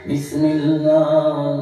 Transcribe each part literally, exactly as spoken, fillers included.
بسم الله.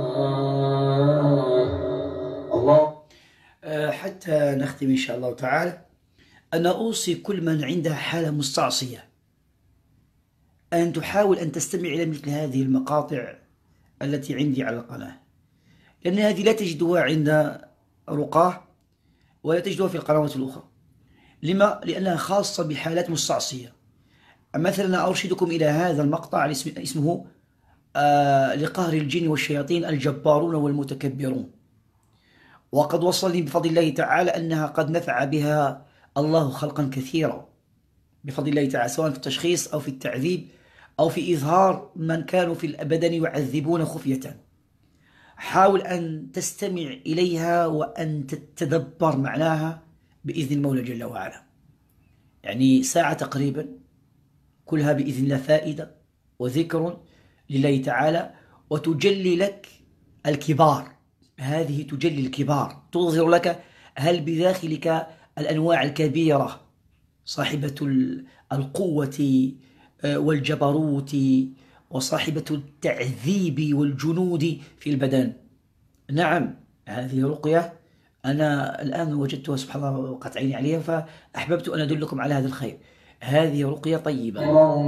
الله. حتى نختم إن شاء الله تعالى، أنا أوصي كل من عنده حالة مستعصية أن تحاول أن تستمع إلى مثل هذه المقاطع التي عندي على القناة، لأن هذه لا تجدها عند رقاه ولا تجدها في القنوات الأخرى. لما؟ لأنها خاصة بحالات مستعصية. مثلا أرشدكم إلى هذا المقطع اسمه آه لقهر الجن والشياطين الجبارون والمتكبرون، وقد وصلني بفضل الله تعالى أنها قد نفع بها الله خلقا كثيرا بفضل الله تعالى، سواء في التشخيص أو في التعذيب أو في إظهار من كانوا في الأبدان يعذبون خفية. حاول أن تستمع إليها وأن تتدبر معناها بإذن المولى جل وعلا. يعني ساعة تقريبا، كلها بإذن الله فائدة وذكر لله تعالى، وتجلي لك الكبار. هذه تجلي الكبار، تظهر لك هل بداخلك الأنواع الكبيرة صاحبة القوة والجبروت وصاحبة التعذيب والجنود في البدن. نعم، هذه رقية أنا الآن وجدتها سبحان الله وقعت عيني عليها، فأحببت أن أدلكم على هذا الخير. هذه رقية طيبة.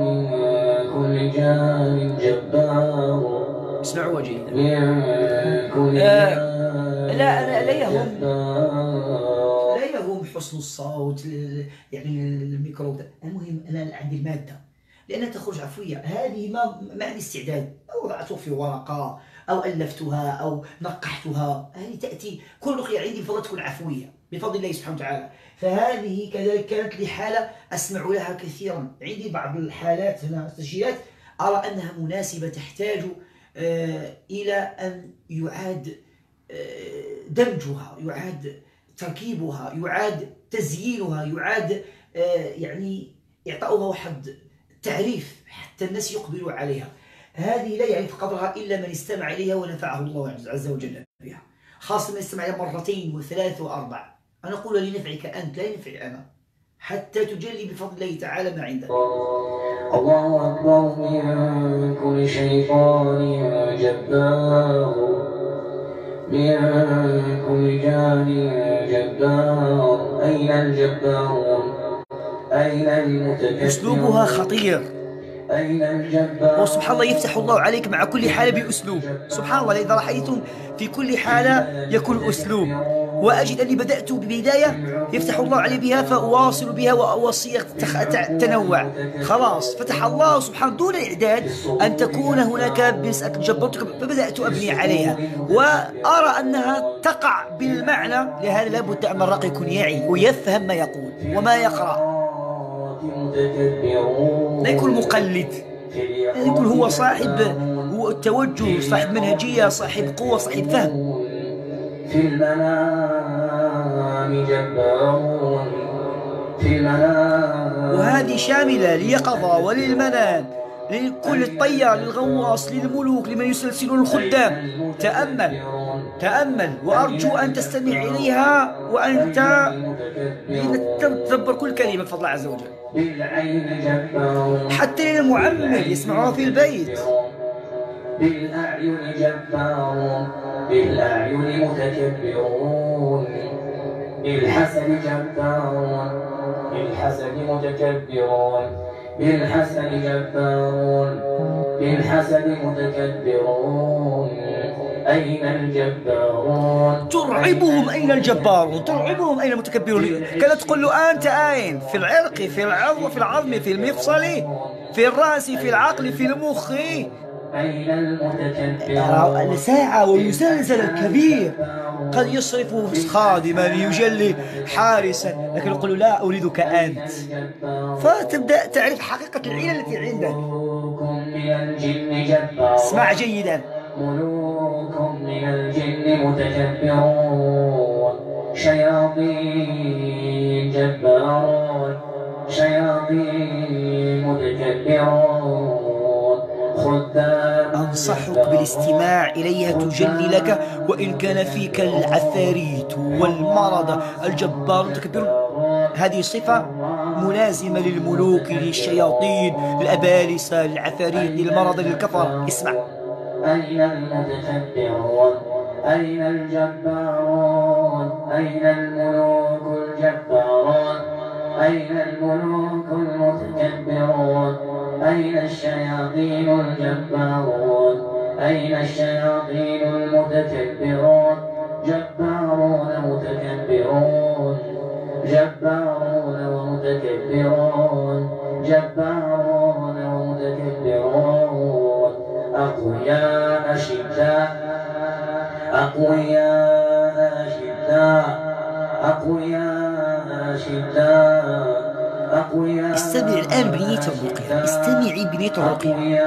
اسمعوا جيدا. آه لا أنا لا يهم لا يهم حسن الصوت، يعني الميكرو، المهم أنا عندي المادة لأنها تخرج عفوية. هذه ما ما عندي استعداد، أو وضعتها في ورقة أو ألفتها أو نقحتها. هذه تأتي كل رقية عندي بفضل تكون عفوية بفضل الله سبحانه وتعالى. فهذه كذلك كانت لي حالة أسمع لها كثيرا. عندي بعض الحالات هنا تسجيلات أرى أنها مناسبة، تحتاج آه إلى أن يعاد آه دمجها، يعاد تركيبها، يعاد تزيينها، يعاد آه يعني إعطاؤها واحد تعريف حتى الناس يقبلوا عليها. هذه لا يعرف قدرها إلا من استمع إليها ونفعه الله عز وجل بها، خاصة من استمع إليها مرتين وثلاث وأربع. أنا أقول لنفعك أنت لا ينفع أنا، حتى تجلي بفضل الله تعالى ما عندك. الله أكبر من كل شيطان جبار، من كل جان جبار. أين الجبار؟ أين المتكبر؟ أسلوبها خطير، وسبحان الله يفتح الله عليك مع كل حالة بأسلوب. سبحان الله، إذا رأيتم في كل حالة يكون أسلوب، وأجد أني بدأت ببداية يفتح الله علي بها فأواصل بها وأصيغ تنوع. خلاص فتح الله سبحانه دون إعداد أن تكون هناك مسألة جبرتك، فبدأت أبني عليها وأرى أنها تقع بالمعنى. لهذا لابد أن الراقي يكون يعي ويفهم ما يقول وما يقرأ، لا يكون مقلد، يكون هو صاحب هو التوجه، صاحب منهجية، صاحب قوة، صاحب فهم. في المنام جبار، في المنام. وهذه شاملة لليقظة وللمنام، لكل الطيار، للغواص، للملوك، لمن يسلسلون الخدام. تأمل تأمل، وأرجو أن تستمع إليها وأنت تدبر كل كلمة بفضل الله عز وجل، حتى للمعمل يسمعها في البيت. بالأعين جبار، بالأعين متكبرون، بالحسن جبار، بالحسن متكبرون، بالحسن جبار، بالحسن متكبرون. أين الجبارون؟ ترعبهم أين الجبارون، ترعبهم أين المتكبرون. كانت تقول له أنت أين؟ في العرق، في العظم، في العظم، في المفصل، في الرأس، في العقل، في المخ. أين المتكبرون؟ ساعة ويسلسل الكبير قد يصرف خادما ليجلي حارسا، لكن يقول لا أريدك أنت، فتبدأ تعرف حقيقة العلة التي عندك. اسمع جيدا. ملوك من الجن متكبرون، شياطين جبارون، شياطين متكبرون، خدام. أنصحك بالاستماع إليها تجلي لك، وإن كان فيك العفاريت والمرض الجبار المتكبر. هذه صفة ملازمة للملوك، للشياطين، للأبالسة، للعفاريت، للمرض، للكفر. اسمع. أين المتكبرون أين الجبارون أين الملوك الجبارون أين الملوك المتكبرون أين الشياطين الجبارون أين الشياطين المتكبرون جبارون متكبرون جبارون ومتكبرون جبارون ومتكبرون أقوياء أشداء أقوياء أشداء أقوياء أشداء أقوياء. استمع الآن بنية الرقية، استمعي بنية الرقية.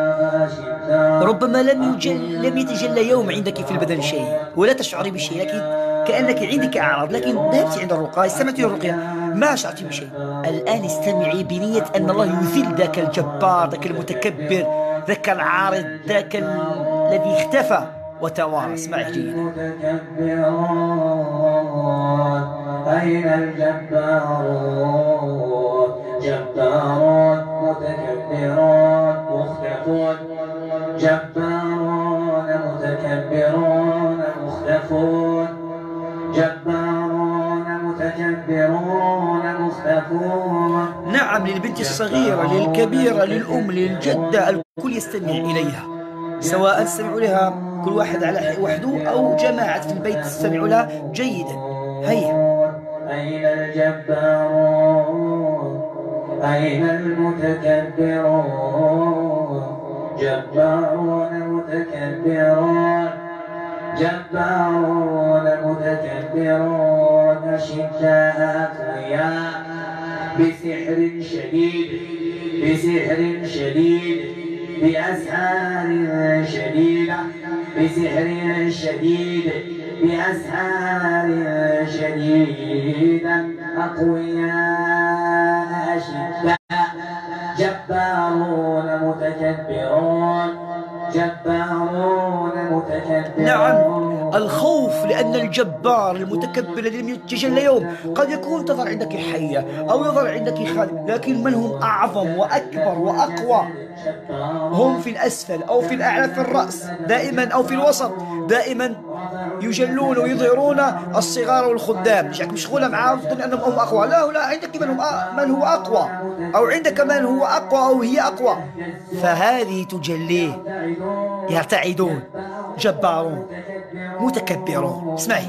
ربما لم يجل لم يتجلى يوم عندك في البدن شيء ولا تشعري بشيء، لكن كأنك عندك أعراض، لكن ذهبت عند الرقية استمعتي للرقية ما شعرت بشيء. الآن استمعي بنية أن الله يذل ذاك الجبار، ذاك المتكبر، ذاك العارض، ذاك الذي اختفى وتوارى. اسمعي جيدا. أين الجبارون جبارون متكبرون مختفون جبارون متكبرون مختفون جبارون متكبرون مختفون. نعم، للبنت الصغيرة للكبيرة للأم للجدة الكل يستمع إليها، سواء استمعوا لها كل واحد على وحده أو جماعة في البيت تستمعوا لها جيدا. هيا. أين الجبارون أين المتكبرون جبارون متكبرون جبارون متكبرون أشداء أقوياء بسحر شديد بسحر شديد بأسحار شديدة بسحر شديد بأسحار شديدة أقوياء أشداء جبارون متكبرون جبارون متكبرون. نعم، الخوف لأن الجبار المتكبر الذي لم يتجلى يوم قد يكون تظهر عندك حية أو يظهر عندك خالد، لكن من هم أعظم وأكبر وأقوى؟ هم في الأسفل أو في الأعلى في الرأس دائما أو في الوسط دائما، يجلون ويظهرون الصغار والخدام. مش مشغولة معاهم تظن أنهم هم أقوى، لا لا، عندك من, هم من هو أقوى أو عندك من هو أقوى أو هي أقوى، فهذه تجليه. يرتعدون جبارون متكبرون. اسمعي.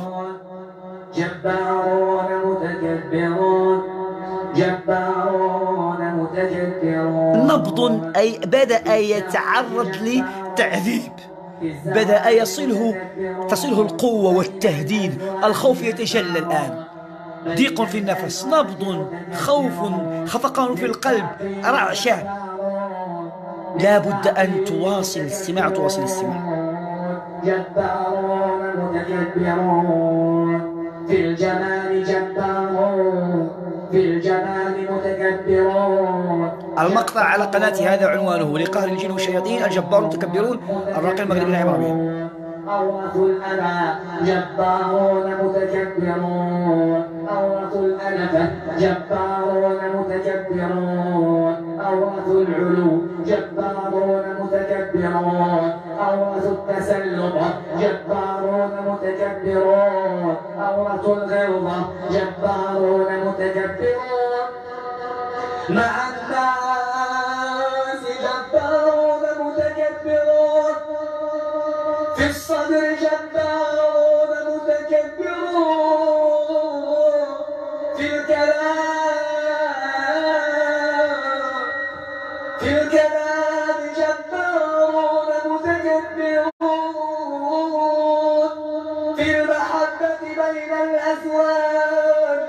جبارون متكبرون جبارون متكبرون. نبض أي بدأ يتعرض لتعذيب، بدأ يصله تصله القوة والتهديد، الخوف يتجلى الآن، ضيق في النفس، نبض، خوف، خفقان في القلب، رعشة. لا بد أن تواصل الاستماع تواصل الاستماع. جبارون متكبرون في الجمال جبارون في الجمال متكبرون. المقطع على قناتي هذا عنوانه لقهر الجن والشياطين الجبار المتكبرون، الراقي المغربي العربية العربية. أورث الأنا جبارون متكبرون أورث الأنفة جبارون متكبرون أورث العلو جبارون متكبرون أورث التسلط جبارون متكبرون أورث الغلظة جبارون متكبرون. مع الناس جبارون متكبرون في الصدر جبارون متكبرون في الكلام في الكلام جبارون متكبرون في المحبة بين الأزواج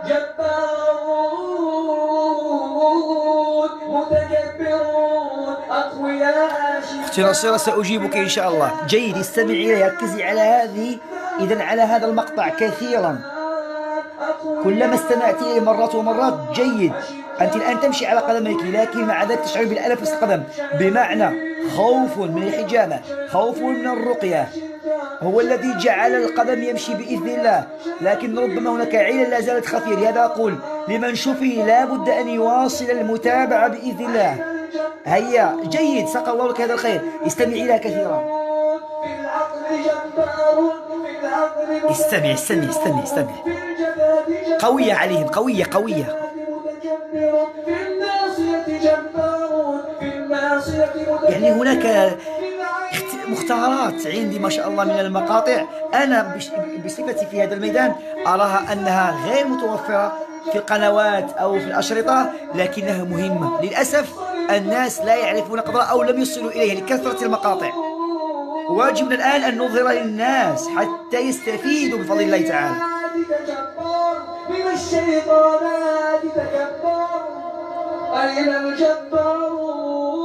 جبارون متكبرون أقوياء. أختي نصيرة سأجيبك إن شاء الله. جيد، استمعي إلي، ركزي على هذه إذا على هذا المقطع كثيرا، كلما استمعت إليه مرات ومرات. جيد، أنت الآن تمشي على قدميك لكن مع ذلك تشعر بالألم في القدم، بمعنى خوف من الحجامة، خوف من الرقية هو الذي جعل القدم يمشي بإذن الله، لكن ربما هناك علة لا زالت خفية. لهذا أقول لمن شفي لا بد أن يواصل المتابعة بإذن الله. هيا جيد، سقى الله لك هذا الخير، استمع إليها كثيرا. في العقل جبار، في العقل استمع استمع استمع استمع. في الجباد جبار، قوية عليهم، قوية قوية. متكبر، في المعصية جبار، في المعصية متكبر. يعني هناك مختارات عندي ما شاء الله من المقاطع، أنا بصفتي في هذا الميدان أراها أنها غير متوفرة في القنوات أو في الأشرطة، لكنها مهمة. للأسف الناس لا يعرفون قدرها أو لم يصلوا إليها لكثرة المقاطع. واجبنا الآن أن نظهر للناس حتى يستفيدوا بفضل الله تعالى. من الشيطانات تكبر، أين الجبارون؟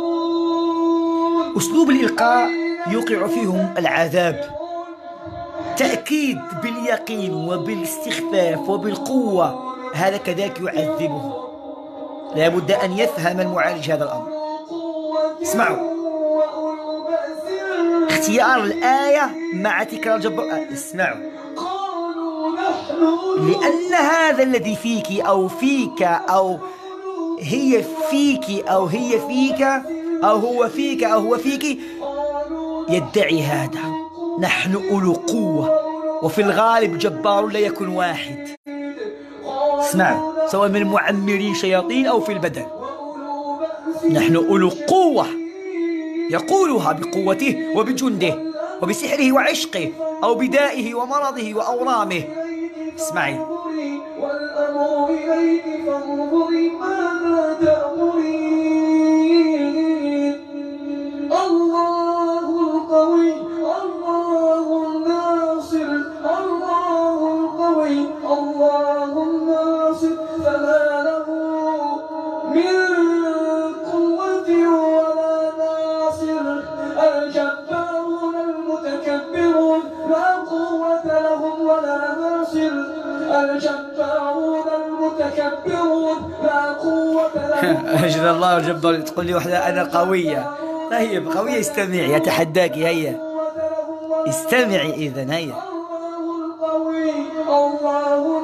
أسلوب الإلقاء يوقع فيهم العذاب. تأكيد باليقين وبالاستخفاف وبالقوة، هذا كذلك يعذبهم. لا بد أن يفهم المعالج هذا الأمر. اسمعوا اختيار الآية مع تكرار جبار. اسمعوا، لأن هذا الذي فيك أو فيك أو هي فيك أو هي فيك أو هو فيك أو هو فيك يدعي هذا. نحن أولو قوة، وفي الغالب جبار لا يكون واحد. اسمعوا، سواء من المعمرين شياطين أو في البدن، نحن أولو قوة يقولها بقوته وبجنده وبسحره وعشقه أو بدائه ومرضه وأورامه. اسمعي، والأمر إليك فانظري ماذا تأمرين. الله القوي، الله الناصر، الله القوي، الله الناصر، فما له من قوة ولا ناصر. الجبارون المتكبرون لا قوة لهم ولا ناصر. الجبارون المتكبرون لا قوة لهم. أجل الله الجبار. تقول لي واحدة أنا قوية. طيب قوية، استمعي، أتحداك. هيا استمعي إذن. هيا الله القوي، الله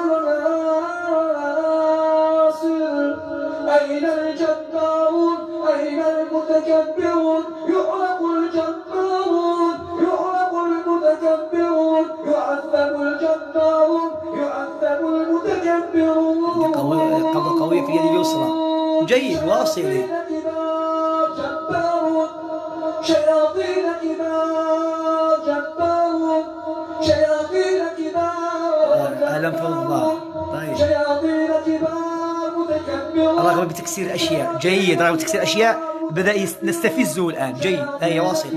الناصر. أين الجبارون؟ أين المتكبرون؟ يعرق الجبارون، يعرق المتكبرون، يعذب الجبارون، يعذب المتكبرون. قبضة قوية في يدي اليسرى. جيد، واصلي. جبارون، شياطين كبار، جبارون، شياطين كبار، ألم في الله. طيب، شياطين كبار متكبرون. رغم بتكسير أشياء. جيد، رغم بتكسير أشياء بدأ نستفزه الآن. جيد، هيا واصل.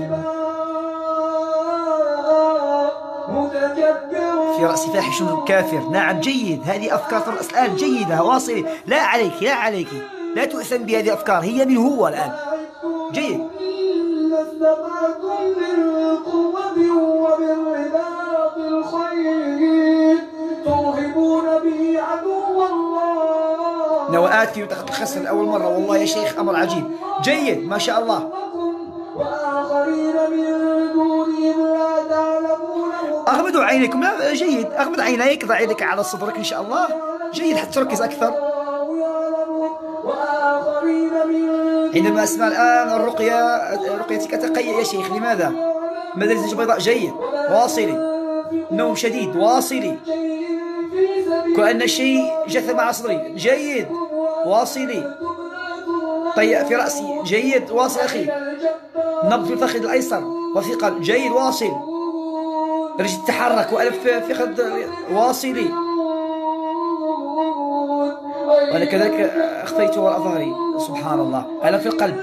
في رأس فاحش كافر. نعم جيد، هذه أفكار في الرأس الآن جيدة. واصلي، لا عليك لا عليك، لا تؤثم بهذه الأفكار، هي من هو الآن. جيد. استطعتم من قوة وبالرباط الخيل ترهبون به عدو الله. نوآت في منطقة الخصر لأول مرة، والله يا شيخ أمر عجيب. جيد، ما شاء الله. وآخرين من دونهم لا تعلمونهم. أغمضوا عينيكم. لا جيد، أغمض عينيك، ضع يدك على صدرك إن شاء الله. جيد، حتى تركز أكثر. عندما أسمع الآن الرقية، رقيتك تقيأ يا شيخ. لماذا؟ ماذا لزج بيضاء؟ جيد، واصلي. نوم شديد، واصلي. كأن شيء جثم على صدري. جيد، واصلي. طيء في رأسي. جيد، واصل أخي. نبض في الفخذ الأيسر وثقل. جيد، واصل. رجل تتحرك وألف في فخذ. واصلي. وأنا كذلك أخفيت وراء ظهري. سبحان الله. ألم في القلب.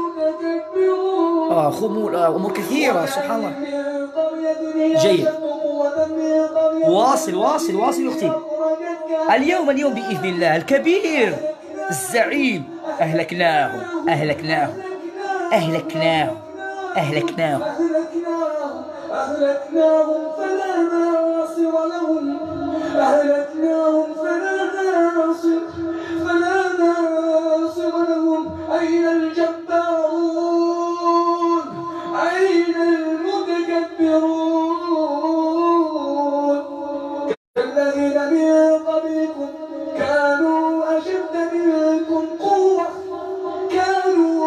آه خمول. آه أمور كثيرة. سبحان الله. جيد، واصل واصل واصل أختي. اليوم اليوم بإذن الله الكبير الزعيم أهلكناهم أهلكناهم أهلكناهم أهلكناهم أهلكناهم فلا ناصر لهم. أهلكناهم فلا ناصر فلا ناصر لهم. أين الجبارون؟ أين المتكبرون؟ الذين من قبلكم كانوا أشد منكم قوة، كانوا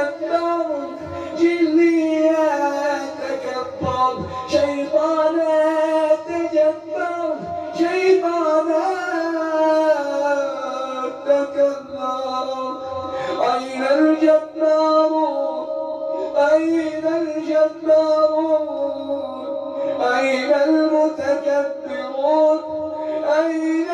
تجبر جليا تكبر شيطانا تجبر شيطانا تكبر أين الجبارون أين الجبارون أين المتكبرون أين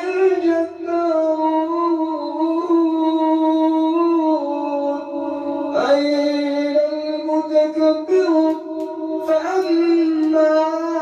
الجبارون أين المتكبرون فأما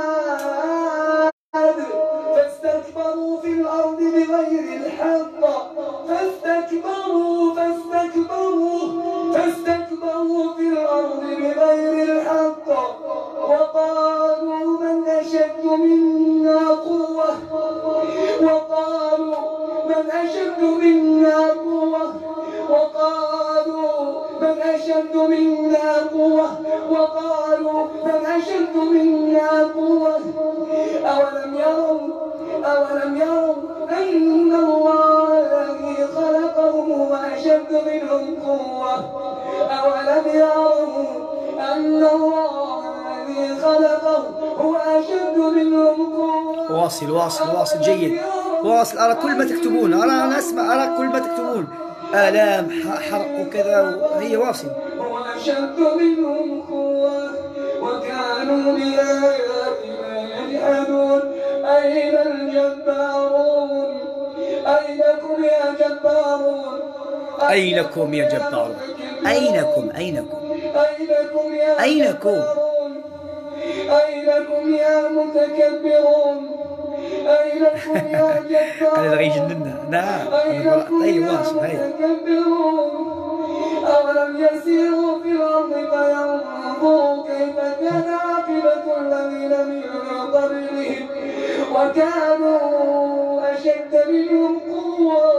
عاد فاستكبروا في الأرض بغير الحق فاستكبروا فاستكبروا فاستكبروا في الأرض بغير الحق وقالوا من أشد منا قوة وقالوا من أشد منا قوة وقالوا من أشد منا قوة وقالوا من أشد منا قوة أولم يروا أولم يروا أن الله الذي خلقهم هو أشد منهم قوة أولم يروا أن الله الذي خلقهم هو أشد منهم قوة. واصل واصل واصل جيد واصل. أرى كل ما تكتبون، أرى أنا أسمع، أرى كل ما تكتبون آلام حرق وكذا. هي واصل. هو أشد منهم قوة وكانوا بآياتنا يجحدون أين الجبارون أينكم يا جبارون أينكم يا جبارون أينكم أينكم أينكم يا أينكم جبارون أينكم يا متكبرون أينكم يا جبارون هذا غير جننا. نعم أينكم أي يا واصل. هي متكبرون أولم يسيروا في الأرض فينظروا كيف كان عاقبة الذين من قبلهم وكانوا أشد منهم قوة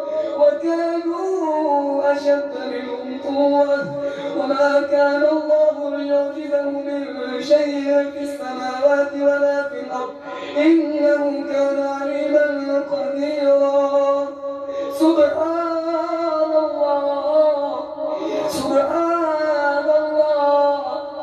وكانوا أشد منهم قوة وما كان الله ليعجزه من شيء في السماوات ولا في الأرض إنه كان عليما قديرا. سبحان الله سبحان الله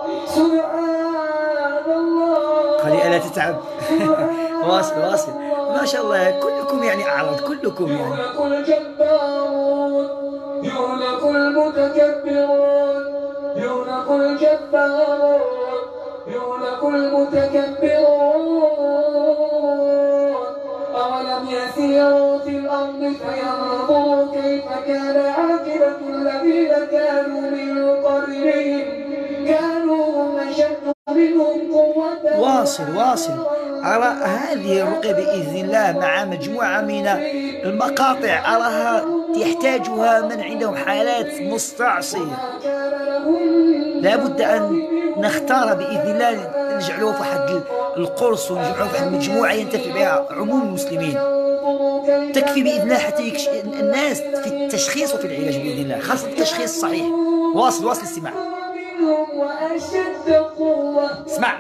سبحان الله. قال ألا تتعب. واصل واصل ما شاء الله. كلكم يعني أعرض كلكم يعني. يهلك الجبارون يهلك المتكبرون يهلك الجبارون يهلك المتكبرون. أولم يسيروا في الأرض فينظروا كيف كان عاقبة الذين كانوا من قبلهم كانوا هم أشد منهم قوة. واصل واصل. أرى هذه الرقية بإذن الله مع مجموعة من المقاطع أراها يحتاجها من عندهم حالات مستعصية. لابد أن نختار بإذن الله نجعله في حد القرص ونجعله في حد مجموعة ينتفع بها عموم المسلمين. تكفي بإذن الله حتى يكش... الناس في التشخيص وفي العلاج بإذن الله، خاصة التشخيص الصحيح. واصل واصل استماع. اسمع.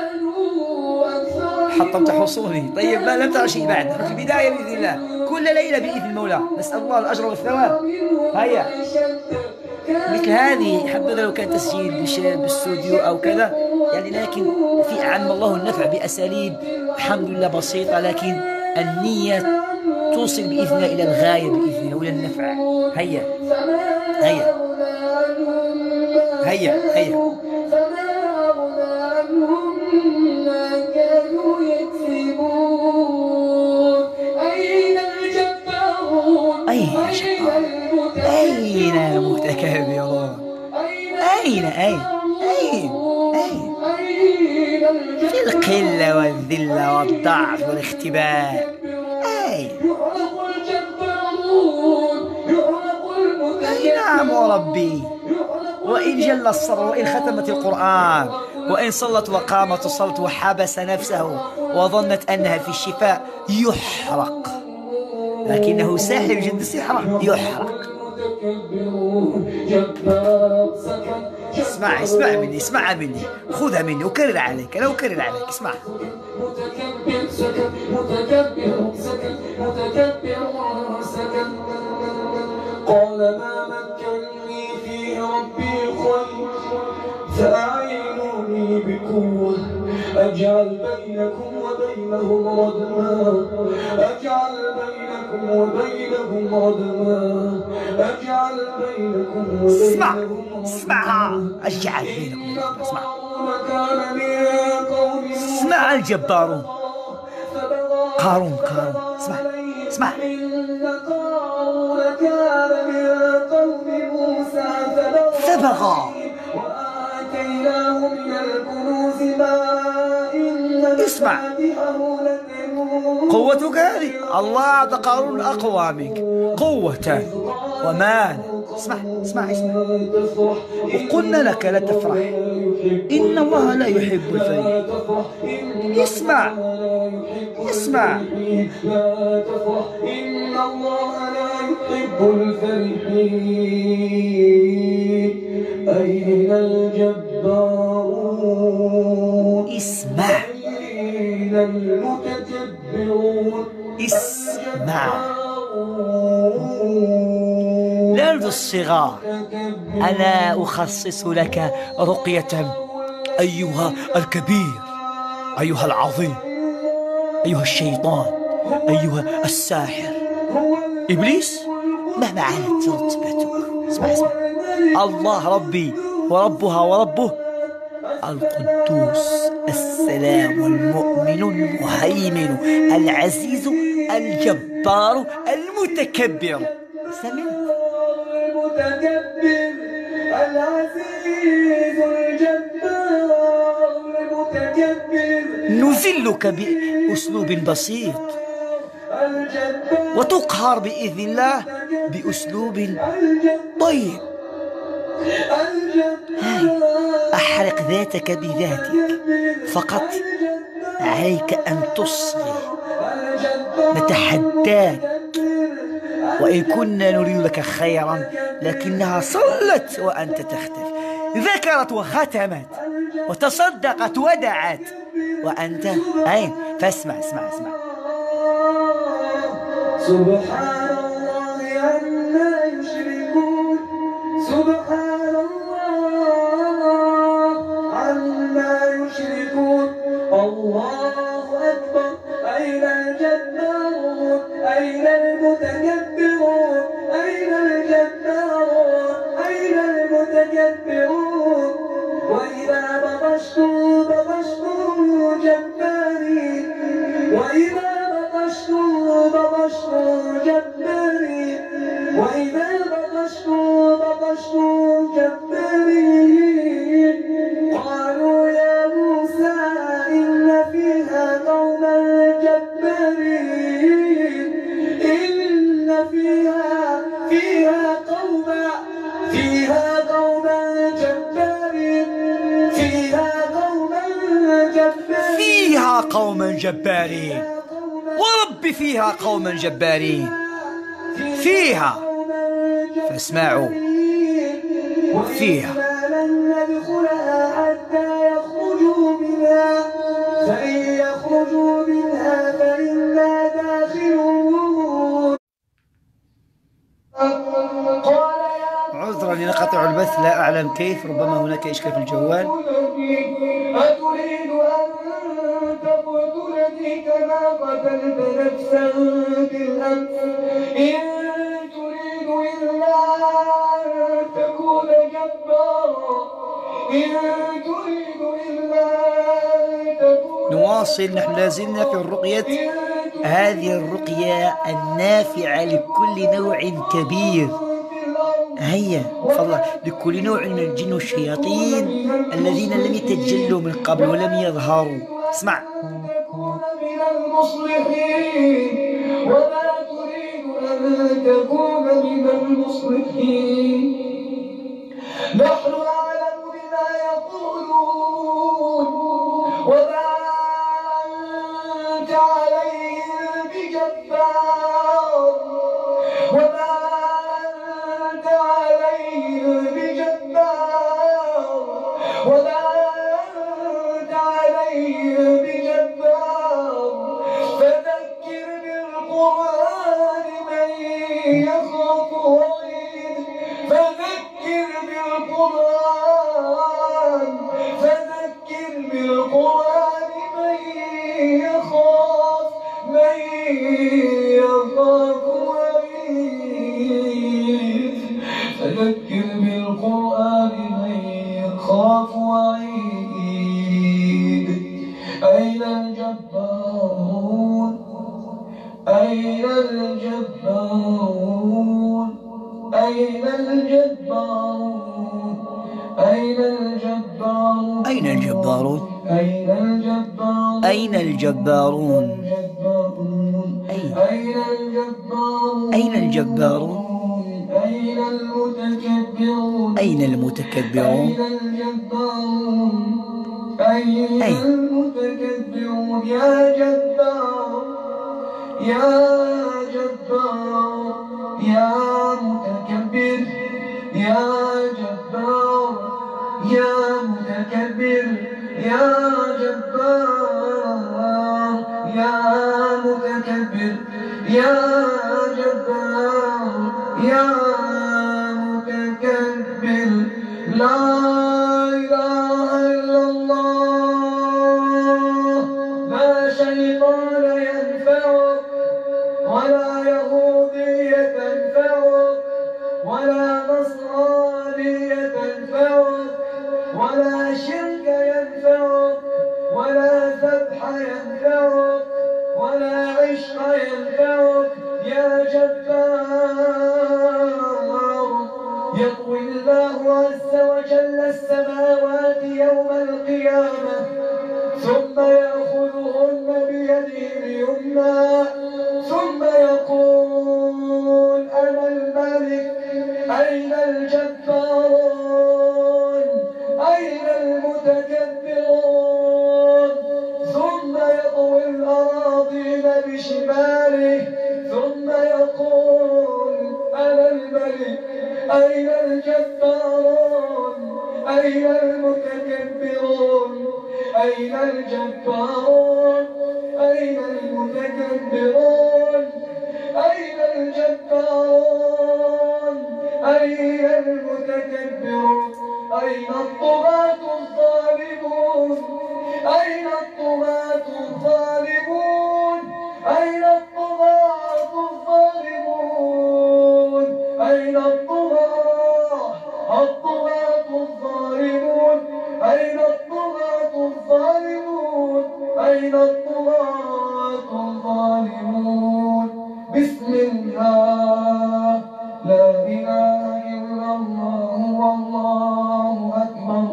حطمت حصوني. طيب ما لم ترى شيء بعد. في البداية بإذن الله كل ليلة بإذن المولى نسأل الله الأجر والثواب. هيا مثل هذه حبذا لو كان تسجيل بالاستوديو أو كذا يعني، لكن في أعم الله النفع بأساليب الحمد لله بسيطة، لكن النية توصل بإذن الله إلى الغاية بإذن الله وإلى النفع. هيا هيا هيا هيا. أين الجبارون أين الجبارون أين المتكبرون أين أين أين أين في القلة والذلة والضعف والاختباء. أين أي نعم وربي. وإن جل الصبر وإن ختمت القرآن وإن صلت وقامت وصلت وحبس نفسه وظنت أنها في الشفاء يحرق، لكنه ساحر جند السحرة يحرق. اسمع اسمع مني اسمع مني خذها مني وكرر عليك أنا وكرر عليك. اسمع. متكبر سكت متكبر سكت متكبر سكت قال ما مكنني فيه ربي الخير فأعينوني بقوة أجعل بينكم وبينهم ردما أجعل بينكم وبينهم ردما أجعل بينكم اسمع وبينهم اسمعها أجعل بينكم اسمع كان من قوم اسمع الجبارون قارون قارون اسمع اسمع إن قارون كان من قوم موسى فبغى وآتيناه من الكنوز ما إن اسمع قوتك هذه الله أعطى قارون أقوى منك قوة ومال اسمع اسمع اسمع وقلنا لك لا تفرح إن الله لا يحب الفرح اسمع اسمع لا تفرح إن الله لا يحب الفرحين أين الجبارون اسمع أين المتكبرون اسمع لأرض الصغار أنا أخصص لك رقية أيها الكبير أيها العظيم أيها الشيطان أيها الساحر إبليس مهما علت رتبتك اسمع اسمع الله ربي وربها وربه القدوس السلام المؤمن المهيمن العزيز الجبار المتكبر سمع المتكبر العزيز الجبار المتكبر نذلك بأسلوب بسيط وتقهر بإذن الله بأسلوب طيب هاي أحرق ذاتك بذاتك فقط عليك أن تصغي نتحداك وإن كنا نريد لك خيرا لكنها صلت وأنت تختفي ذكرت وختمت وتصدقت ودعت وأنت أين فاسمع اسمع اسمع سبحان الله عما يشركون سبحان الله عما يشركون الله أكبر أين الجبارون أين المتكبرون أين الجبارون أين المتكبرون وإذا بطشتم بطشتم جبارين وإذا بطشتم بطشتم جبارين وإذا بطشتم بطشتم جبارين قالوا يا موسى إن فيها قوما جبارين إن فيها فيها قوما فيها قوما جبارين فيها قوما جبارين فيها قوما جبارين ورب فيها قوما جبارين فيها فاسمعوا فيها لن ندخلها حتى يخرجوا منها فإن يخرجوا منها فإنا داخلون قال يا عذرا لنقطع البث لا أعلم كيف ربما هناك إشكال في الجوال أتريد أن تقتلني كما قتلت نفسا بالأمس إن تريد إلا أن تكون جبارا إن تريد إلا أن تكون نواصل نحن لازلنا في الرقية هذه الرقية النافعة لكل نوع كبير هيا فضلا لكل نوع من الجن والشياطين الذين لم يتجلوا من قبل ولم يظهروا اسمع تكون من المصلحين وما تريد أن تكون من المصلحين نحن أعلم بما يقولون وما أنت عليهم بجبار وما أنت عليهم بجبار وما أنت عليهم بجبار فذكر بالقرآن من يخاف وعيد فذكر بالقرآن القرآن من يخاف وعيد. أين الجبارون أين الجبارون أين الجبارون أين الجبارون أين الجبارون أين الجبارون أين الجبارون أين أين أين الجبارون الجبارون أين المتكبرون أين المتكبرون أين الجبارون أين أين المتكبرون يا جبار يا جبار يا متكبر يا جبار يا متكبر يا جبار يا متكبر يا جبار يا متكبر. لا إله إلا الله. لا شيطان ينفعك ولا يهودية تنفعك ولا نصرانية تنفعك ولا شرك ينفعك ولا ذبح ينفعك ولا عشق ينفعك يا جبار. يطوي الله عز وجل السماوات يوم القيامة ثم يأخذهن بيده اليمنى ثم يقول أنا الملك. أين الجبارون أين المتكبرون. ثم يطوي الأراضين بشماله ثم يقول أنا الملك. أين الجبارون أين المتكبرون أين الجبارون أين المتكبرون أين الجبارون أين المتكبرون. أين الطغاة الظالمون أين الطغاة الظالمون أين الطغاة الظالمون أين الطغاة الطغاة الظالمون أين الطغاة الظالمون أين الطغاة الظالمون. بسم الله لا إله إلا الله والله أكبر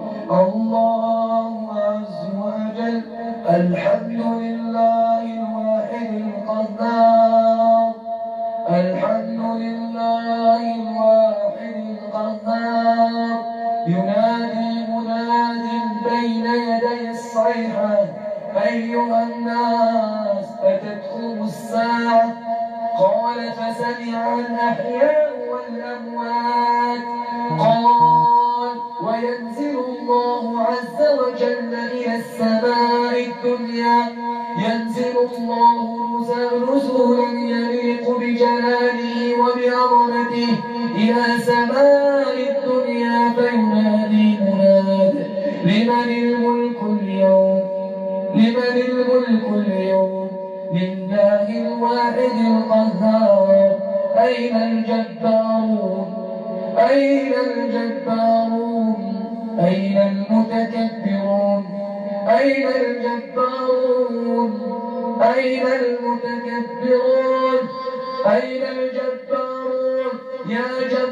الله عز وجل. الحمد لله الواحد القهار الحمد لله الواحد القهار. ينادي مناد بين يدي الصيحة أيها الناس أتتكم الساعة. قال فسمع الأحياء والأموات. قال وينزل الله عز وجل إلى السماء الدنيا ينزل الله نزولا يليق بجلاله وبعظمته إلى سماء الدنيا فينادي مناد لمن الملك اليوم لمن الملك اليوم لله الواحد القهار. أين الجبارون أين الجبارون أين المتكبرون أين الجبارون أين المتكبرون أين الجبارون. يا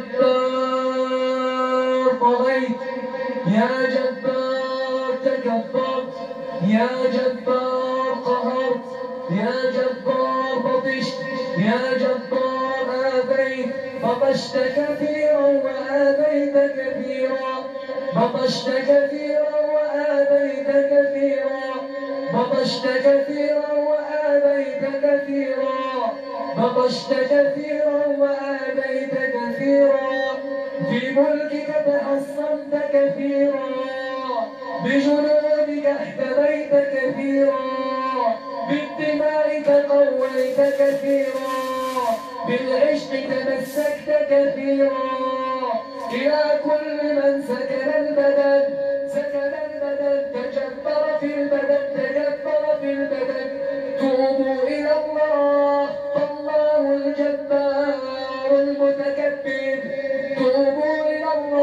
جبار طغيت يا جبار تكبرت يا جبار قهرت يا جبار بطشت يا جبار آبيت. بطشت كثيرا وآبيت كثيرا بطشت كثيرا وآبيت كثيرا بطشت كثيرا وآبيت كثيرا بطشت كثيرا وآبيت كثيرا. في ملكك تحصنت كثيرا بجنودك احتميت كثيرا بالدماء تقويت كثيرا بالعشق تمسكت كثيرا. إلى كل من سكن البدن سكن البدن تجبر في البدن تجبر في البدن. توبوا إلى الله فالله الجبار المتكبر. توبوا إلى الله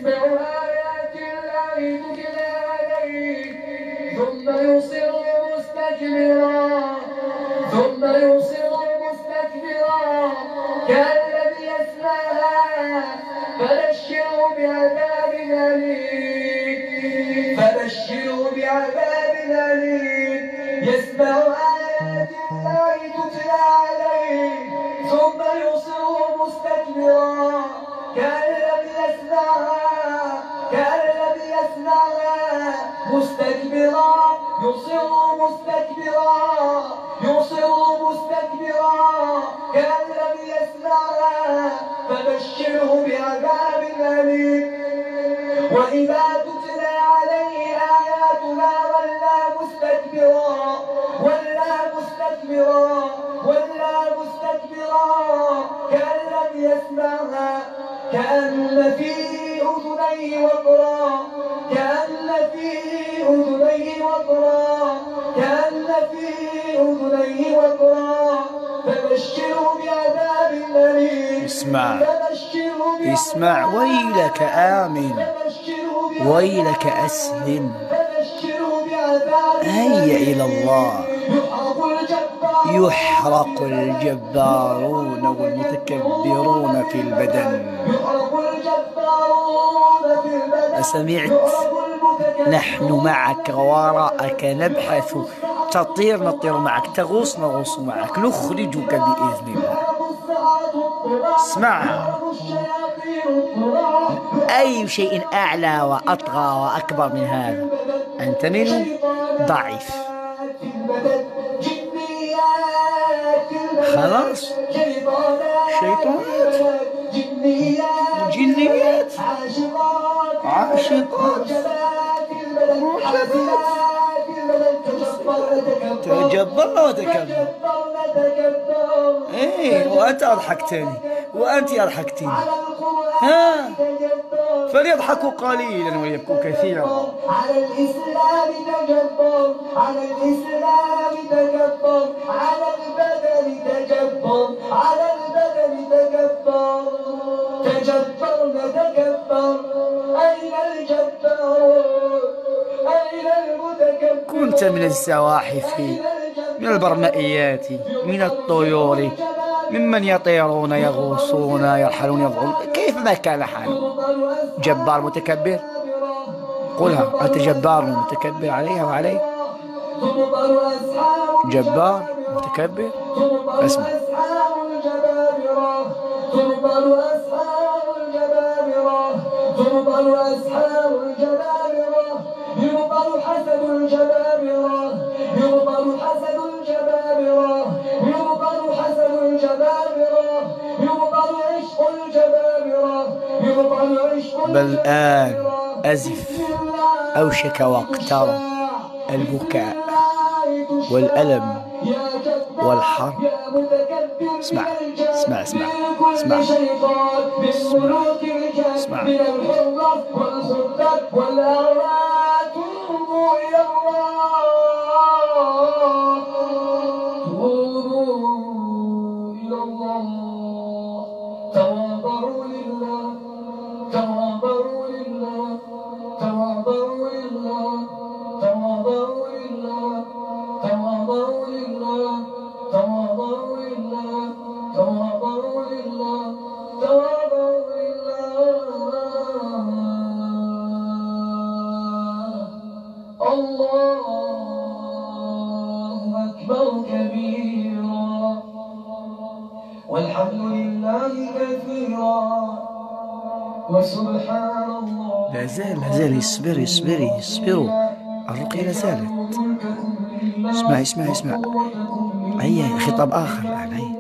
يسمع آيات الله تتلى عليه ثم يصر مستكبرا ثم يصر مستكبرا كالذي يسمعها فبشره بعذاب أليم فبشره بعذاب أليم يسمع آيات الله تتلى عليه ثم يصر مستكبرا كأن لم يسمعها كأن لم يسمعها مستكبرا يصر مستكبرا يصر مستكبرا كأن لم يسمعها فبشره بعذاب أليم وإذا تتلى عليه آياتنا ولى مستكبرا ولى مستكبرا ولى مستكبرا كأن لم يسمعها كأن في أذنيه وقرا كأن في أذنيه وقرا كأن في أذنيه وقرا فبشره بعذاب أليم اسمع اسمع ويلك آمن ويلك أسلم هيا إلى الله يحرق الجبارون والمتكبرون في البدن أسمعت نحن معك وراءك نبحث تطير نطير معك تغوص نغوص معك نخرجك بإذن الله اسمع أي شيء أعلى وأطغى وأكبر من هذا أنت منه ضعيف خلاص شيطانات جنيات عاشقات تجبر وتكبر ايه وانت اضحكتني وانت اضحكتني ها فليضحكوا قليلا ويبكوا كثيرا على الإسلام تجبر على الإسلام تجبر على البدن تجبر على البدن تجبر تجبر تجبر أين الجبار أين المتكبر كنت من الزواحف من البرمائيات من الطيور ممن يطيرون يغوصون يرحلون يضعون كيف ما كان حاله جبار متكبر قلها أنت جبار متكبر عليها وعليه جبار متكبر اسمع تبطل أسحار الجبابرة تبطل أسحار الجبابرة يبطل حسد الجبابرة يبطل حسد الجبابرة يبطل حسد الجبابرة يبطل عشق الجبابرة يبطل عشق بل الآن أزف أوشك واقترب البكاء والألم والحرب اسمع اسمع اسمع اسمع اسمع اسمع تواضعوا لله تواضعوا لله تواضعوا لله تواضعوا لله تواضعوا لله تواضعوا لله تواضعوا لله تواضعوا لله الله أكبر كبيرا والحمد لله كثيرا وسبحان الله. لا زال لا زال اصبري اصبري اصبروا الرقية لا زالت. اسمع اسمع اسمع هيا خطاب آخر الآن هيا.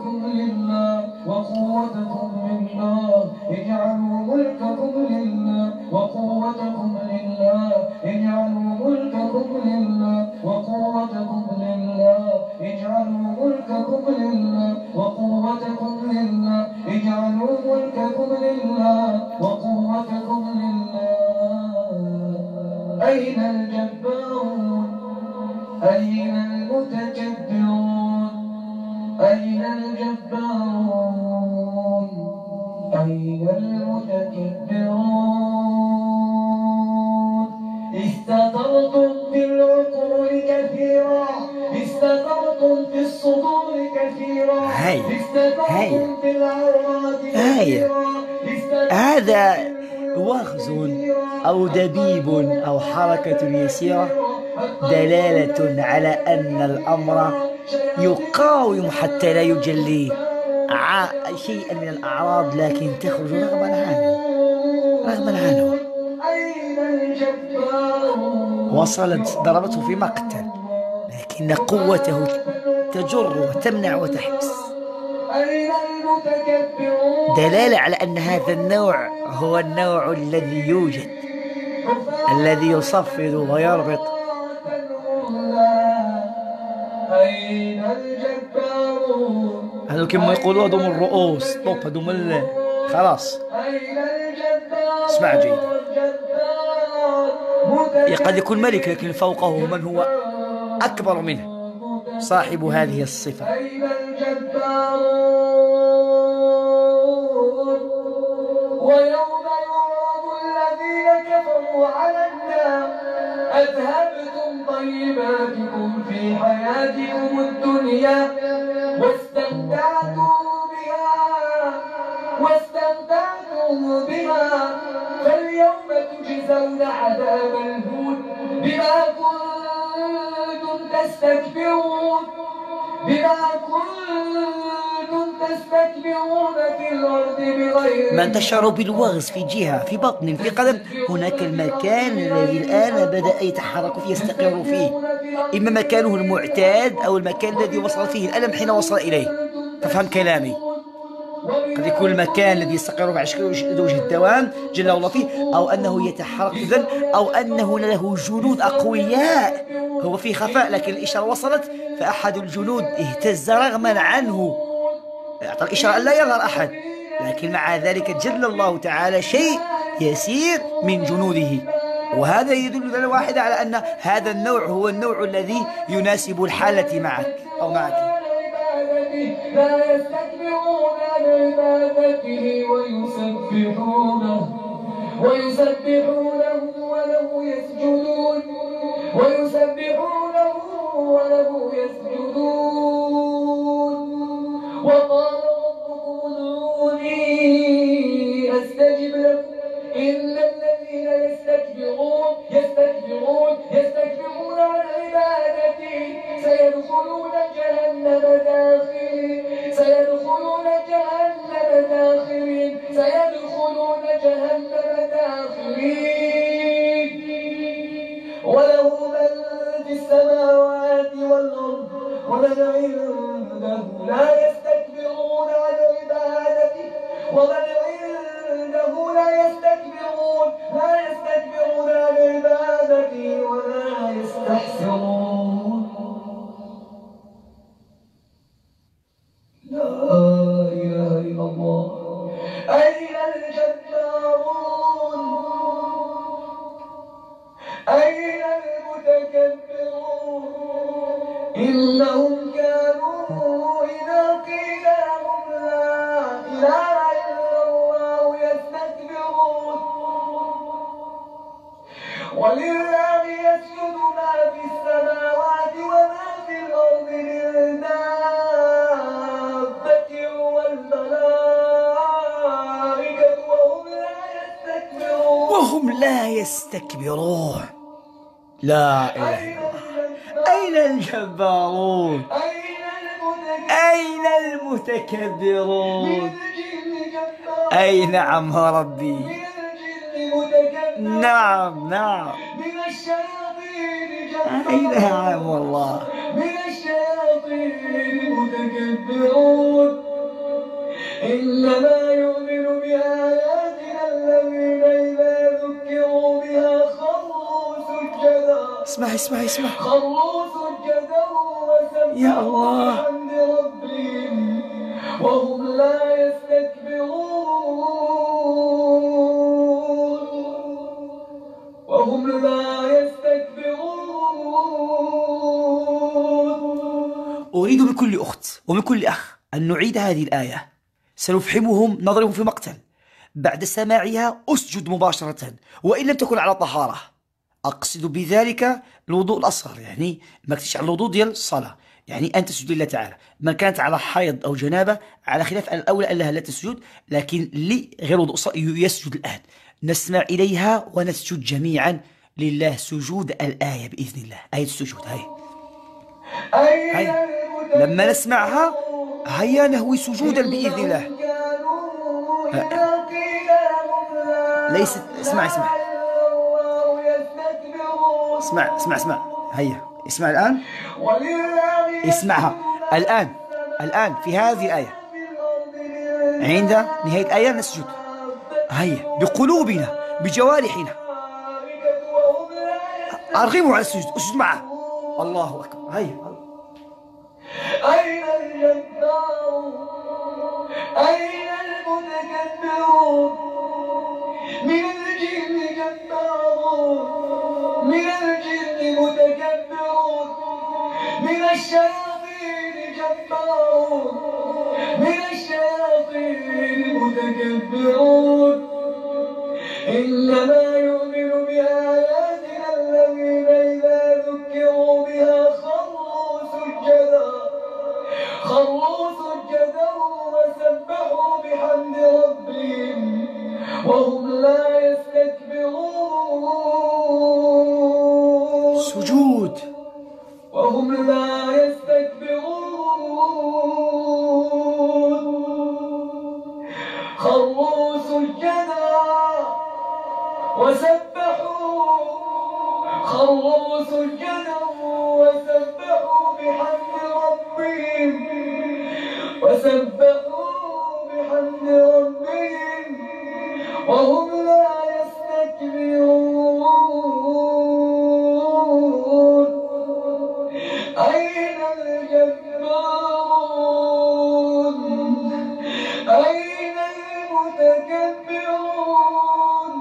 وقوتكم لله اجعلوا ملككم لله وقوتكم لله اجعلوا ملككم لله وقوتكم لله اجعلوا ملككم لله وقوتكم لله اجعلوا ملككم لله وقوتكم لله. أين الجبارون أين المتكبرون أين الجبارون أين المتكبرون الصدور كثيرا هاي هاي في العورات هاي هذا وخز أو دبيب أو حركة يسيرة دلالة على أن الأمر يقاوم حتى لا يجلي شيئا من الأعراض، لكن تخرج رغما عنه رغما عنه. وصلت ضربته في مقتل، لكن قوته تجر وتمنع وتحبس، دلالة على أن هذا النوع هو النوع الذي يوجد، الذي يصفد ويربط. هذا كما يقولوا هذوم الرؤوس، طب هذوم خلاص. اسمع جيدا، قد يكون ملك لكن فوقه من هو أكبر منه، صاحب هذه الصفة. ويوم يعرض الذين كفروا على النار أذهبتم طيباتكم في حياتكم الدنيا واستمتعتم بها واستمتعتم بها فاليوم تجزون عذاب الهون بما كنتم تستكبرون بما كنتم تستكبرون في الأرض بغير. من تشعر بالوغز في جهة، في بطن، في قدم، هناك المكان الذي الآن بدأ يتحرك فيه، يستقر فيه، إما مكانه المعتاد أو المكان الذي وصل فيه الألم حين وصل إليه. تفهم كلامي؟ قد يكون المكان الذي يستقر بعد وجه الدوام جل الله فيه، أو أنه يتحرك إذن، أو أنه له جنود أقوياء هو في خفاء، لكن الإشارة وصلت فأحد الجنود اهتز رغما عنه، أعطى الإشارة أن لا يظهر أحد، لكن مع ذلك جل الله تعالى شيء يسير من جنوده. وهذا يدل دلالة واحدة على أن هذا النوع هو النوع الذي يناسب الحالة معك أو معك. لا يستكبرون عن عبادته ويسبحونه ويسبحونه وله يسجدون ويسبحونه وله يسجدون. وقال ربكم ادعوني أستجب لكم إن الذين يستكبرون يستكبرون يستكبرون عن عبادتي سيدخلون جهنم داخلين سيدخلون جهنم داخلين سيدخلون جهنم داخلين. وله من في السماوات والأرض ومن عنده لا يستكبرون عن عبادته ومن عنده لا يستكبرون لا يستكبرون عن عبادته ولا يستحسرون. لا إله إلا الله. أين الجبارون أين المتكبرون إنهم كانوا إذا قيل لهم لا إله إلا الله يستكبرون. ولله يسجد ما في السماوات وما في الأرض من دابة والملائكة وهم لا يستكبرون وهم لا يستكبرون. لا إله إلا الله. أين الجبارون أين المتكبرون؟ أي نعم يا ربي، نعم نعم أي نعم والله. من الشياطين المتكبرون إنما يؤمن بآياتنا الذين إذا ذكروا بها خروا سجدا. اسمع اسمع اسمع خروا سجدا يا الله بحمد ربهم وهم لا يستكبرون وهم لا يستكبرون. أريد من كل أخت ومن كل أخ أن نعيد هذه الآية، سنفحمهم نضربهم في مقتل. بعد سماعها أسجد مباشرة وإن لم تكن على طهارة. أقصد بذلك الوضوء الأصغر، يعني ما كنتش على الوضوء ديال الصلاة، يعني أن تسجد لله تعالى. من كانت على حيض أو جنابة على خلاف الأولى أنها لا تسجد، لكن لغير وضوء يسجد الآن. نسمع إليها ونسجد جميعا لله سجود الآية بإذن الله. آية السجود هاي هاي لما نسمعها هيا نهوي سجودا بإذن الله. ليست اسمع اسمع اسمع اسمع اسمع هيا اسمع الآن، اسمعها الآن الآن في هذه الآية. عند نهاية الآية نسجد هيا بقلوبنا بجوارحنا، أرغموا على السجود، اسجد معه. الله أكبر. هيا أين الجبار أين المتكبرون من الجن جبارون من الجن متكبرون من الشياطين جبارون من الشياطين متكبرون إنما يؤمن بآياتنا الذين إذا ذكروا بها خروا سجدا خروا سجدا وسبحوا بحمد ربهم وهم لا يستكبرون. سجود وهم لا يستكبرون. خروا سجدا وسبحوا خروا سجدا وسبحوا بحمد ربهم وسبحوا بحمد ربهم وهم لا يستكبرون. أين الجبارون أين المتكبرون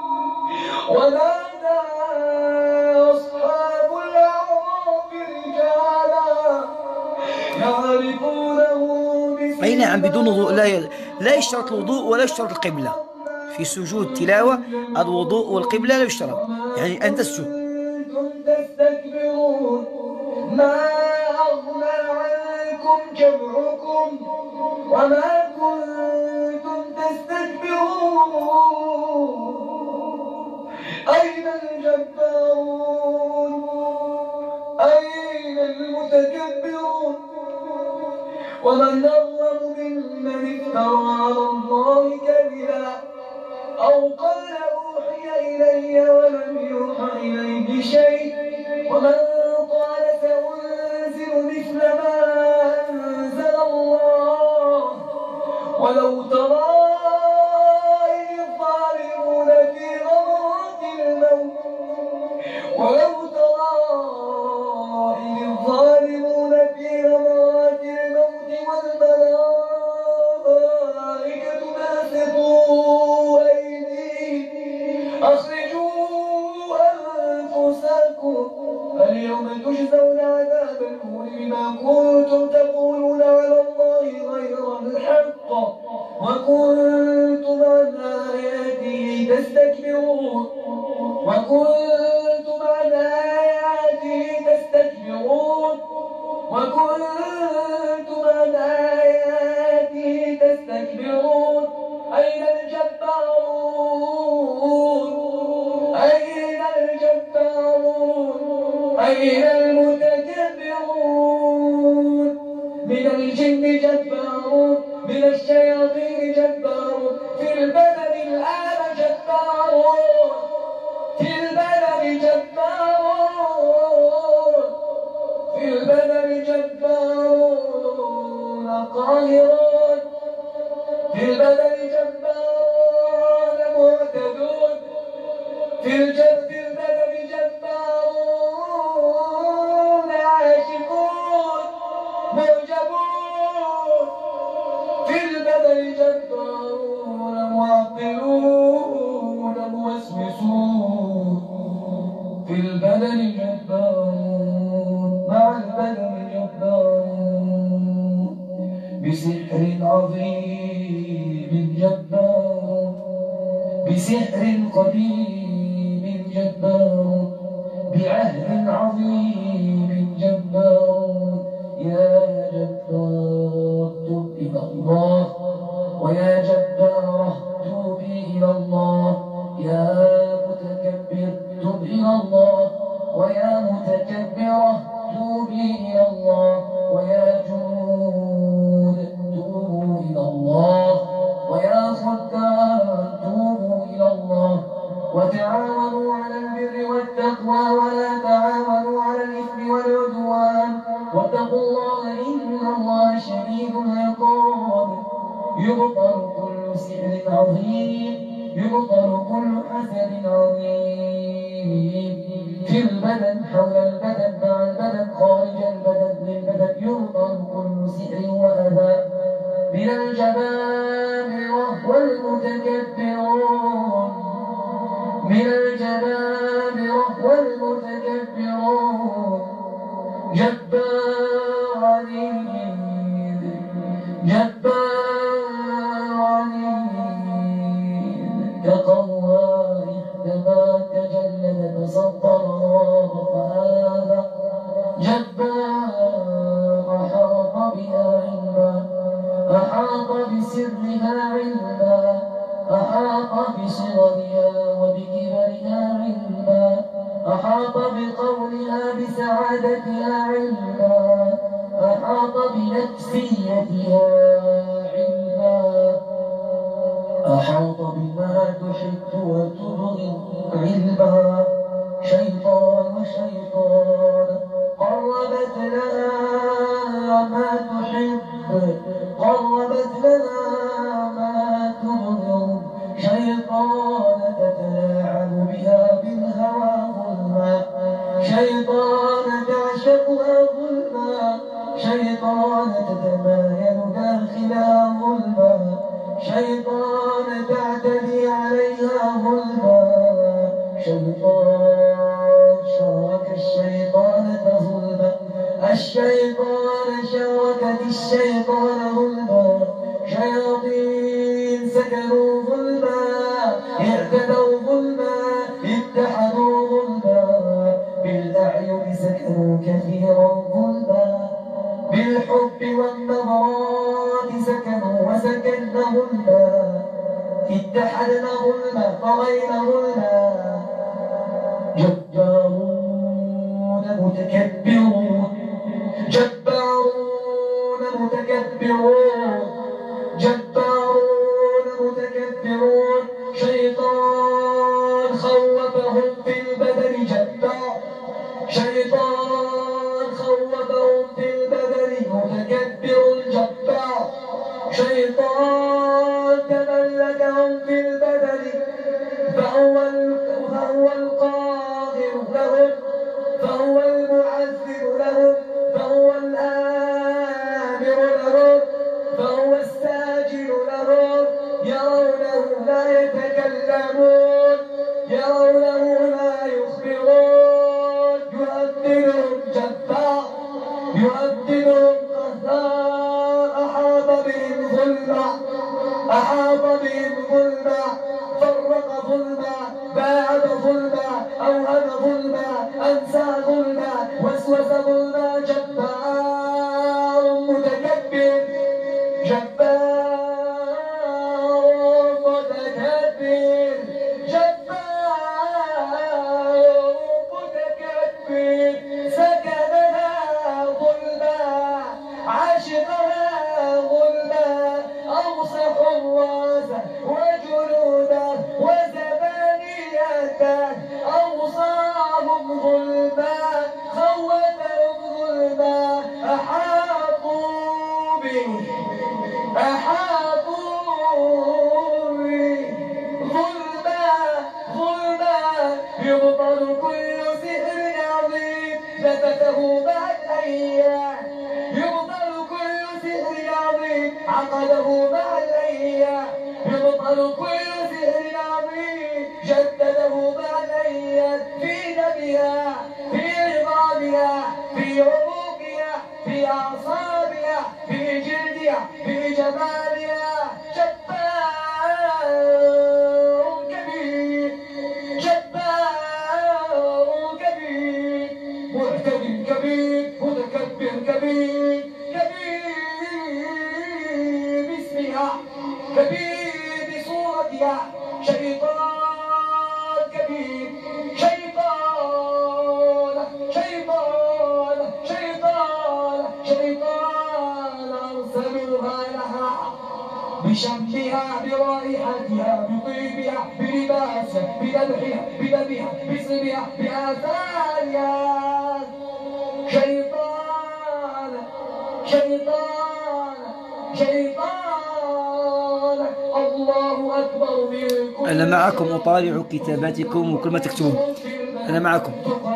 ونادى أصحاب الأعراف رجالا يعرفونه بسيماهم. أي نعم بدون وضوء لا ي... لا يشترط الوضوء ولا يشترط القبلة. في سجود تلاوة الوضوء والقبلة لا يشترط، يعني أن تسجد. كنتم تستكبرون ما أغنى عنكم جمعكم وما كنتم تستكبرون. أين الجبارون أين المتكبرون ومن أظلم ممن افترى على الله كذبا أو قال أوحي إلي ولم يوحى إليه شيء ومن قال سأنزل مثل ما أنزل الله ولو ترى إذ الظالمون في غمرات الموت ولو ترى إذ الظالمون في غمرات الموت والملائكة باسطوا أيديهم أخرجوا أنفسكم اليوم تجزون عذاب الهون بما كنتم تقولون على الله غير الحق وكنتم عن آياته تستكبرون وكنتم عن آياته تستكبرون وكنتم عن آياته تستكبرون. أين الجبارون أين الجبارون أين المتكبرون من الجن جبارون من الشياطين جبارون في البلد الآن جبارون في البلد جبارون في البلد جبارون قاهرون في البلد جبارون معتدون في الجد البلد جبارون عاشقون معجبون في البلد جبارون معطلون موسوسون في البلد جبارون مع البلد جبارون بسحر عظيم جبار بسحر قديم جبار بعهد عظيم جبار تعاونوا على البر والتقوى ولا تعاونوا على الإثم والعدوان واتقوا الله إن الله شديد العقاب. يبطل كل سحر عظيم يبطل كل حسد عظيم في البدن حول البدن مع البدن خارج البدن للبدن. يبطل كل سحر وأذى من الجبابرة والمتكبرون من الجبابرة والمتكبرون جبار عنيد جبار عنيد كقوار احتمى تجلد تصدر فهذا جبار أحاط بها علما أحاط بسرها علما أحاط بصغرها وبكبرها علما أحاط بقولها بسعادتها علما أحاط بنفسيتها علما أحاط بما تحب وتبغض علما. شيطان وشيطان قربت لنا ما تحب قربت لنا ما تبغض. شيطان تتلاعب بها بالهوى ظلما شيطان تعشقها ظلما شيطان تتمايل داخلها ظلما شيطان تعتدي عليها ظلما. شيطان شارك الشيطان ظلما الشيطان شاركت الشيطان ظلما. شياطين سكنوا ظلما اعتدوا ظلما اتحدوا ظلما. بالأعين سكنوا كثيرا ظلما بالحب والنظرات سكنوا وسكن ظلما. اتحدنا ظلما طغينا ظلما. جبارون متكبرون جبارون متكبرون جبارون متكبرون. شيطان خوفهم في البدن جبار شيطان خوفهم في البدن متكبر جبار. شيطان تملكهم في البدن فهو فهو القاهر لهم فهو المعذب لهم فهو الآمر لهم فهو الساجد لهم. يرونه لا يتكلمون يرونه لا يخبرون. يؤذنهم جبار يؤذنهم قهار. أحاط بهم ظلما أحاط بهم ظلما فرق ظلما باعد ظلما أوهن ظلما أنسى ظلما وسوس ظلما. جبار متكبر جبار متكبر جبار متكبر. سكنها ظلما عاشقها ظلما أوصف الراس وجنوده وزبانيته أوصاهم ظلما خوفهم ظلما. أحاطوا به أحاطوا به ظلما ظلما. يبطل كل سحر عظيم نفثه بعد أيام يبطل كل سحر عظيم عقده مع الأيام. يبطل كل سحر عظيم جدده مع الأيام. في دمها في عظامها في عروقها في أعصابها في جلدها في جمالها. جبار كبير جبار كبير معتد كبير متكبر كبير كبير باسمها كبير بصورتها. شيطان كبير شيطان شيطان شيطان شيطان أرسلوها لها بشمها برائحتها بطيبها باسمها بلباسها بذبحها بدمها باسمها بآثارها. شيطان شيطان شيطان الله أكبر من كل أنا معكم أطالع كتاباتكم وكل ما تكتبون. أنا معكم.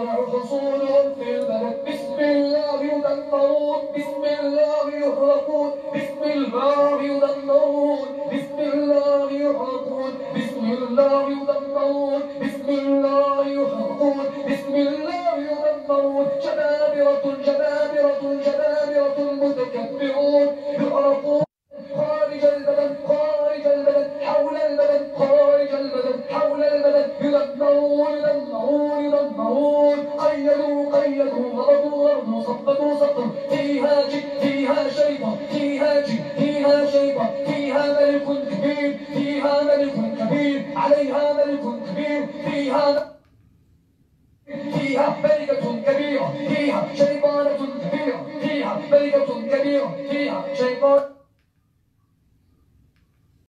بسم الله يدمرون بسم الله يحرقون بسم الله يدمرون بسم الله يحرقون بسم الله يدمرون بسم الله يحرقون بسم الله يدمرون. جبابرة جبابرة جبابرة متكبرون يحرقون خارج البدن خارج البدن حول البدن خارج البدن حول البدن يدمرون يدمرون يدمرون. قيدوا قيدوا ضربوا ضربوا صفدوا صفدوا. فيها جن فيها شيطان فيها جن فيها شيطان فيها ملك كبير فيها ملك كبير عليها ملك كبير فيها فيها ملكة كبيرة فيها شيطانة كبيرة فيها ملكة كبيرة فيها شيطان